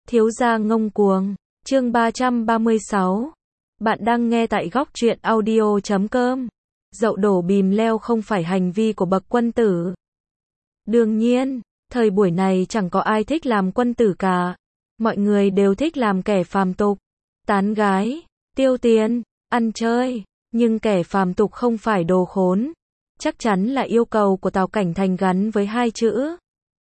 Thiếu gia ngông cuồng, chương 336. Bạn đang nghe tại góc truyện audio.com. Dậu đổ bìm leo không phải hành vi của bậc quân tử. Đương nhiên, thời buổi này chẳng có ai thích làm quân tử cả. Mọi người đều thích làm kẻ phàm tục, tán gái, tiêu tiền, ăn chơi. Nhưng kẻ phàm tục không phải đồ khốn. Chắc chắn là yêu cầu của Tào Cảnh Thành gắn với hai chữ.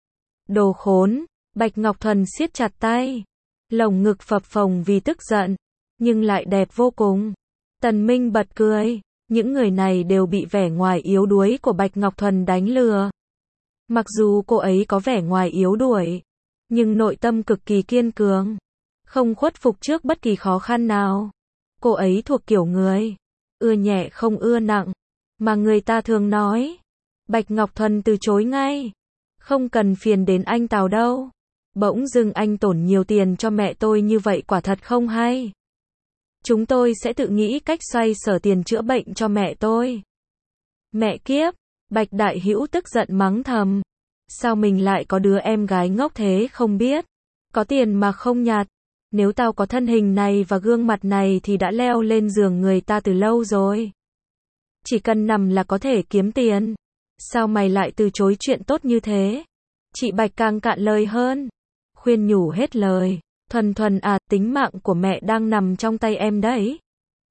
Đồ khốn. Bạch Ngọc Thuần siết chặt tay, lồng ngực phập phồng vì tức giận, nhưng lại đẹp vô cùng. Tần Minh bật cười, những người này đều bị vẻ ngoài yếu đuối của Bạch Ngọc Thuần đánh lừa. Mặc dù cô ấy có vẻ ngoài yếu đuối, nhưng nội tâm cực kỳ kiên cường, không khuất phục trước bất kỳ khó khăn nào. Cô ấy thuộc kiểu người, ưa nhẹ không ưa nặng, mà người ta thường nói. Bạch Ngọc Thuần từ chối ngay, không cần phiền đến anh Tào đâu. Bỗng dưng anh tổn nhiều tiền cho mẹ tôi như vậy quả thật không hay. Chúng tôi sẽ tự nghĩ cách xoay sở tiền chữa bệnh cho mẹ tôi. Mẹ kiếp, Bạch Đại Hữu tức giận mắng thầm. Sao mình lại có đứa em gái ngốc thế không biết. Có tiền mà không nhặt. Nếu tao có thân hình này và gương mặt này thì đã leo lên giường người ta từ lâu rồi. Chỉ cần nằm là có thể kiếm tiền. Sao mày lại từ chối chuyện tốt như thế? Chị Bạch càng cạn lời hơn. Khuyên nhủ hết lời. Thuần Thuần à, tính mạng của mẹ đang nằm trong tay em đấy.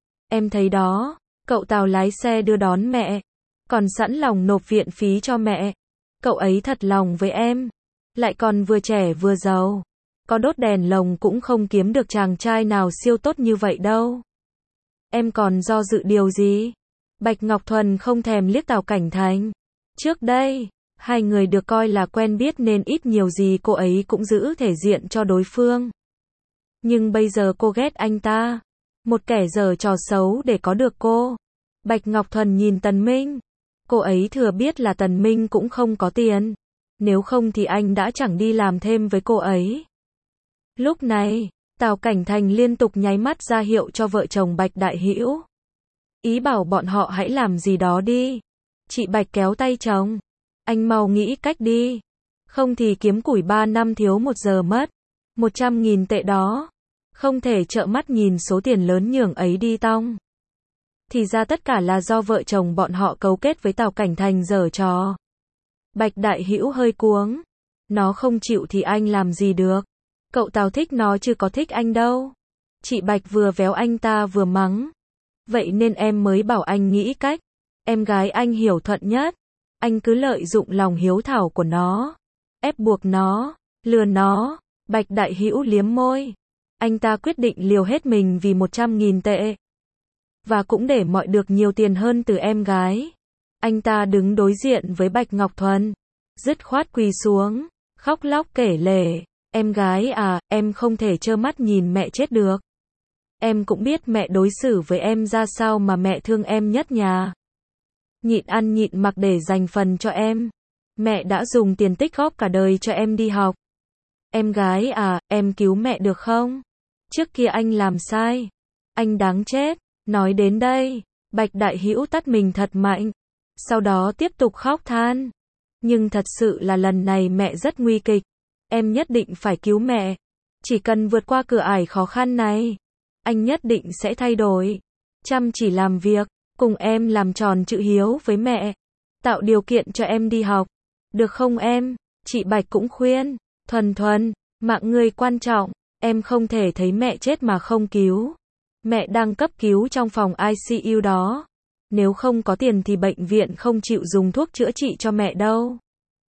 Em thấy đó, cậu Tào lái xe đưa đón mẹ, còn sẵn lòng nộp viện phí cho mẹ. Cậu ấy thật lòng với em, lại còn vừa trẻ vừa giàu. Có đốt đèn lồng cũng không kiếm được chàng trai nào siêu tốt như vậy đâu. Em còn do dự điều gì? Bạch Ngọc Thuần không thèm liếc Tào Cảnh Thành. Trước đây, hai người được coi là quen biết nên ít nhiều gì cô ấy cũng giữ thể diện cho đối phương. Nhưng bây giờ cô ghét anh ta. Một kẻ giở trò xấu để có được cô. Bạch Ngọc Thuần nhìn Tần Minh. Cô ấy thừa biết là Tần Minh cũng không có tiền. Nếu không thì anh đã chẳng đi làm thêm với cô ấy. Lúc này, Tào Cảnh Thành liên tục nháy mắt ra hiệu cho vợ chồng Bạch Đại Hữu. Ý bảo bọn họ hãy làm gì đó đi. Chị Bạch kéo tay chồng. Anh mau nghĩ cách đi. Không thì kiếm củi 3 năm thiếu 1 giờ mất. 100.000 tệ đó. Không thể trợn mắt nhìn số tiền lớn nhường ấy đi tong. Thì ra tất cả là do vợ chồng bọn họ cấu kết với Tào Cảnh Thành giở trò. Bạch Đại Hữu hơi cuống. Nó không chịu thì anh làm gì được. Cậu Tào thích nó chứ có thích anh đâu. Chị Bạch vừa véo anh ta vừa mắng. Vậy nên em mới bảo anh nghĩ cách. Em gái anh hiểu thuận nhất. Anh cứ lợi dụng lòng hiếu thảo của nó, ép buộc nó, lừa nó. Bạch Đại Hữu liếm môi. Anh ta quyết định liều hết mình vì 100.000 tệ. Và cũng để mọi được nhiều tiền hơn từ em gái. Anh ta đứng đối diện với Bạch Ngọc Thuần, dứt khoát quỳ xuống, khóc lóc kể lể. Em gái à, em không thể trơ mắt nhìn mẹ chết được. Em cũng biết mẹ đối xử với em ra sao mà mẹ thương em nhất nhà. Nhịn ăn nhịn mặc để dành phần cho em. Mẹ đã dùng tiền tích góp cả đời cho em đi học. Em gái à, em cứu mẹ được không? Trước kia anh làm sai. Anh đáng chết. Nói đến đây, Bạch Đại Hữu tát mình thật mạnh. Sau đó tiếp tục khóc than. Nhưng thật sự là lần này mẹ rất nguy kịch. Em nhất định phải cứu mẹ. Chỉ cần vượt qua cửa ải khó khăn này, anh nhất định sẽ thay đổi. Chăm chỉ làm việc, cùng em làm tròn chữ hiếu với mẹ. Tạo điều kiện cho em đi học. Được không em? Chị Bạch cũng khuyên. Thuần Thuần, mạng người quan trọng. Em không thể thấy mẹ chết mà không cứu. Mẹ đang cấp cứu trong phòng ICU đó. Nếu không có tiền thì bệnh viện không chịu dùng thuốc chữa trị cho mẹ đâu.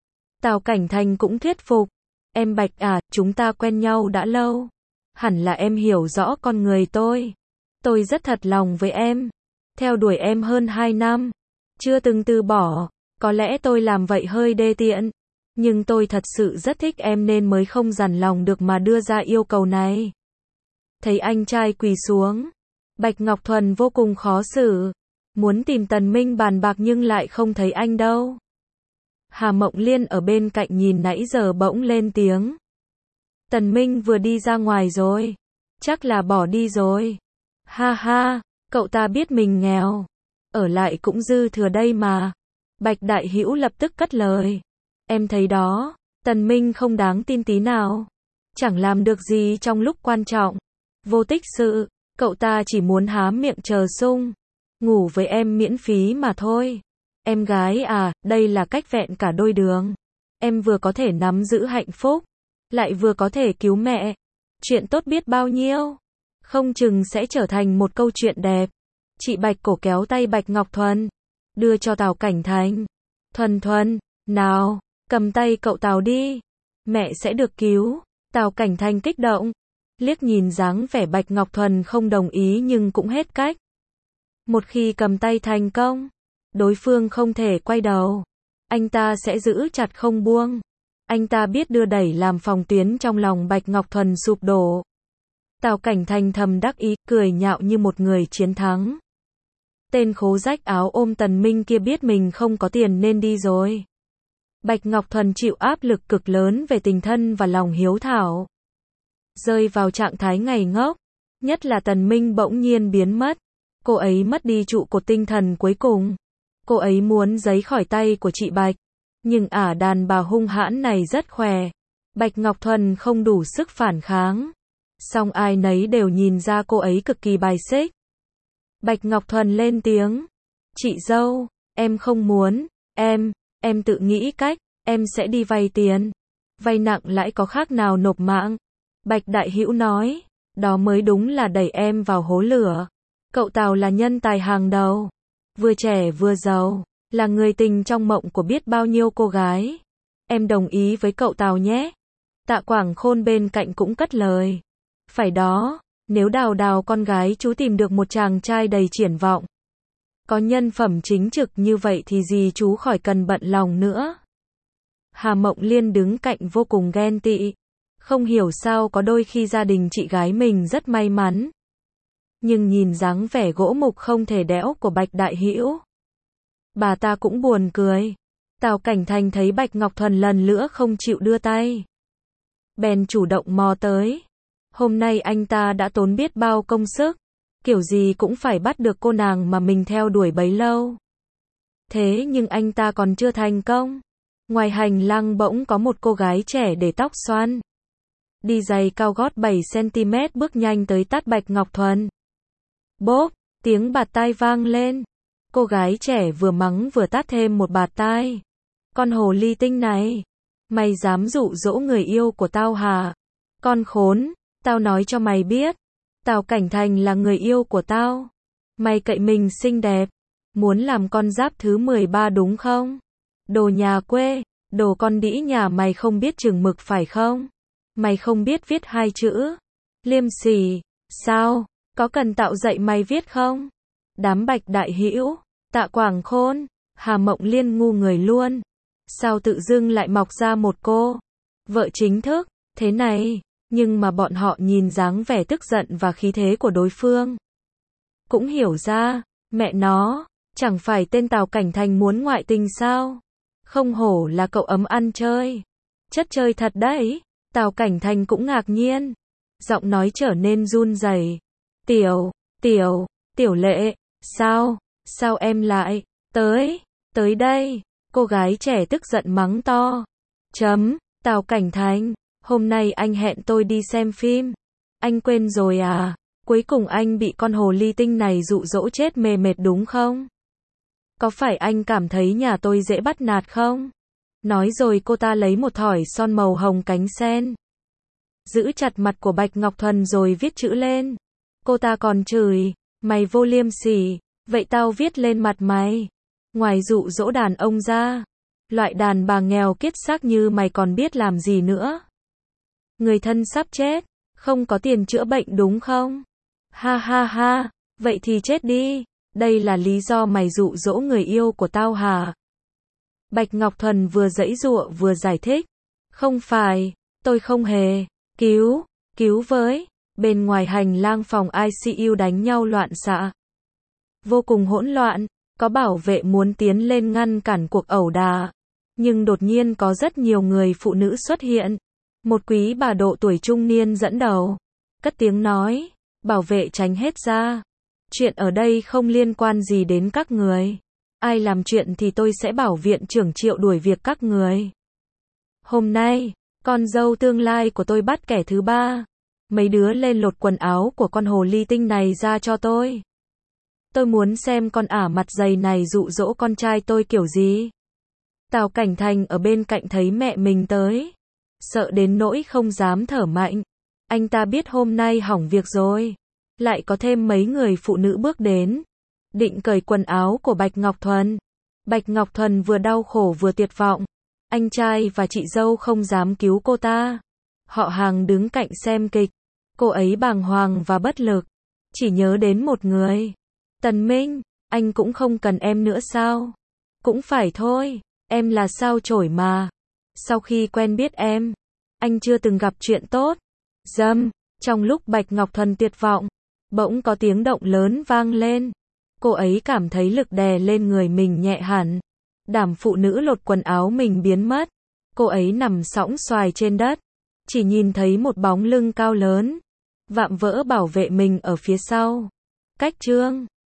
Tào Cảnh Thành cũng thuyết phục. Em Bạch à, chúng ta quen nhau đã lâu. Hẳn là em hiểu rõ con người tôi. Tôi rất thật lòng với em. Theo đuổi em hơn 2 năm. Chưa từng từ bỏ. Có lẽ tôi làm vậy hơi đê tiện. Nhưng tôi thật sự rất thích em nên mới không dằn lòng được mà đưa ra yêu cầu này. Thấy anh trai quỳ xuống. Bạch Ngọc Thuần vô cùng khó xử. Muốn tìm Tần Minh bàn bạc nhưng lại không thấy anh đâu. Hà Mộng Liên ở bên cạnh nhìn nãy giờ bỗng lên tiếng. Tần Minh vừa đi ra ngoài rồi. Chắc là bỏ đi rồi. Ha ha, cậu ta biết mình nghèo. Ở lại cũng dư thừa đây mà. Bạch Đại Hữu lập tức cất lời. Em thấy đó, Tần Minh không đáng tin tí nào. chẳng làm được gì trong lúc quan trọng. Vô tích sự, cậu ta chỉ muốn há miệng chờ sung. Ngủ với em miễn phí mà thôi. Em gái à, đây là cách vẹn cả đôi đường. Em vừa có thể nắm giữ hạnh phúc, lại vừa có thể cứu mẹ. Chuyện tốt biết bao nhiêu. Không chừng sẽ trở thành một câu chuyện đẹp. Chị Bạch cổ kéo tay Bạch Ngọc Thuần, đưa cho Tào Cảnh Thành. Thuần Thuần, nào, cầm tay cậu Tào đi. Mẹ sẽ được cứu. Tào Cảnh Thành kích động. Liếc nhìn dáng vẻ Bạch Ngọc Thuần không đồng ý nhưng cũng hết cách. Một khi cầm tay thành công, đối phương không thể quay đầu. Anh ta sẽ giữ chặt không buông. Anh ta biết đưa đẩy làm phòng tuyến trong lòng Bạch Ngọc Thuần sụp đổ. Tào Cảnh Thành thầm đắc ý, cười nhạo như một người chiến thắng. Tên khố rách áo ôm Tần Minh kia biết mình không có tiền nên đi rồi. Bạch Ngọc Thuần chịu áp lực cực lớn về tình thân và lòng hiếu thảo. Rơi vào trạng thái ngây ngốc. Nhất là Tần Minh bỗng nhiên biến mất. Cô ấy mất đi trụ cột tinh thần cuối cùng. Cô ấy muốn giấy khỏi tay của chị Bạch. Nhưng đàn bà hung hãn này rất khỏe. Bạch Ngọc Thuần không đủ sức phản kháng. Song ai nấy đều nhìn ra cô ấy cực kỳ bài xích. Bạch Ngọc Thuần lên tiếng. Chị dâu, em không muốn, em tự nghĩ cách, em sẽ đi vay tiền. Vay nặng lãi có khác nào nộp mạng. Bạch Đại Hữu nói, đó mới đúng là đẩy em vào hố lửa. Cậu Tào là nhân tài hàng đầu, vừa trẻ vừa giàu, là người tình trong mộng của biết bao nhiêu cô gái. Em đồng ý với cậu Tào nhé. Tạ Quảng Khôn bên cạnh cũng cất lời. Phải đó, nếu Đào Đào con gái chú tìm được một chàng trai đầy triển vọng, có nhân phẩm chính trực như vậy thì gì chú khỏi cần bận lòng nữa. Hà Mộng Liên đứng cạnh vô cùng ghen tị. Không hiểu sao có đôi khi gia đình chị gái mình rất may mắn. Nhưng nhìn dáng vẻ gỗ mục không thể đẽo của Bạch Đại Hữu, bà ta cũng buồn cười. Tào Cảnh Thành thấy Bạch Ngọc Thuần lần nữa không chịu đưa tay, bèn chủ động mò tới. Hôm nay anh ta đã tốn biết bao công sức, kiểu gì cũng phải bắt được cô nàng mà mình theo đuổi bấy lâu. Thế nhưng anh ta còn chưa thành công. Ngoài hành lang bỗng có một cô gái trẻ để tóc xoăn, đi giày cao gót 7 cm bước nhanh tới tát Bạch Ngọc Thuần. Bốp, tiếng bạt tai vang lên. Cô gái trẻ vừa mắng vừa tát thêm một bạt tai. Con hồ ly tinh này, mày dám dụ dỗ người yêu của tao hả? Con khốn, tao nói cho mày biết, Tào Cảnh Thành là người yêu của tao. Mày cậy mình xinh đẹp, muốn làm con giáp thứ 13 đúng không? Đồ nhà quê, đồ con đĩ nhà mày không biết chừng mực phải không? Mày không biết viết 2 chữ liêm sỉ, sao? Có cần tạo dạy mày viết không? Đám Bạch Đại Hữu, Tạ Quảng Khôn, Hà Mộng Liên ngu người luôn. Sao tự dưng lại mọc ra một cô vợ chính thức thế này? Nhưng mà bọn họ nhìn dáng vẻ tức giận và khí thế của đối phương, cũng hiểu ra, mẹ nó, chẳng phải tên Tào Cảnh Thành muốn ngoại tình sao? Không hổ là cậu ấm ăn chơi. Chất chơi thật đấy. Tào Cảnh Thành cũng ngạc nhiên. Giọng nói trở nên run rẩy. Tiểu Lệ, sao em lại, tới đây? Cô gái trẻ tức giận mắng to. Tào Cảnh Thành, hôm nay anh hẹn tôi đi xem phim. Anh quên rồi à? Cuối cùng anh bị con hồ ly tinh này dụ dỗ chết mê mệt đúng không? Có phải anh cảm thấy nhà tôi dễ bắt nạt không? Nói rồi cô ta lấy một thỏi son màu hồng cánh sen, giữ chặt mặt của Bạch Ngọc Thuần rồi viết chữ lên. Cô ta còn chửi, mày vô liêm sỉ, vậy tao viết lên mặt mày. Ngoài dụ dỗ đàn ông ra, loại đàn bà nghèo kiết xác như mày còn biết làm gì nữa? Người thân sắp chết, không có tiền chữa bệnh đúng không? Ha ha ha, vậy thì chết đi. Đây là lý do mày dụ dỗ người yêu của tao hả? Bạch Ngọc Thuần vừa giãy giụa vừa giải thích. Không phải, tôi không hề. Cứu với. Bên ngoài hành lang phòng ICU đánh nhau loạn xạ, vô cùng hỗn loạn. Có bảo vệ muốn tiến lên ngăn cản cuộc ẩu đả, nhưng đột nhiên có rất nhiều người phụ nữ xuất hiện. Một quý bà độ tuổi trung niên dẫn đầu, cất tiếng nói, bảo vệ tránh hết ra. Chuyện ở đây không liên quan gì đến các người. Ai làm chuyện thì tôi sẽ bảo viện trưởng Triệu đuổi việc các người. Hôm nay, Con dâu tương lai của tôi bắt kẻ thứ ba. Mấy đứa lên lột quần áo của con hồ ly tinh này ra cho tôi. Tôi muốn xem con ả mặt dày này dụ dỗ con trai tôi kiểu gì. Tào Cảnh Thành ở bên cạnh thấy mẹ mình tới, sợ đến nỗi không dám thở mạnh. Anh ta biết hôm nay hỏng việc rồi. Lại có thêm mấy người phụ nữ bước đến, định cởi quần áo của Bạch Ngọc Thuần. Bạch Ngọc Thuần vừa đau khổ vừa tuyệt vọng. Anh trai và chị dâu không dám cứu cô ta. Họ hàng đứng cạnh xem kịch. Cô ấy bàng hoàng và bất lực. Chỉ nhớ đến một người. Tần Minh, anh cũng không cần em nữa sao? Cũng phải thôi, em là sao chổi mà. Sau khi quen biết em, anh chưa từng gặp chuyện tốt. Dâm, trong lúc Bạch Ngọc Thuần tuyệt vọng, bỗng có tiếng động lớn vang lên. Cô ấy cảm thấy lực đè lên người mình nhẹ hẳn. Đảm phụ nữ lột quần áo mình biến mất. Cô ấy nằm sõng xoài trên đất, chỉ nhìn thấy một bóng lưng cao lớn, vạm vỡ bảo vệ mình ở phía sau. Cách chương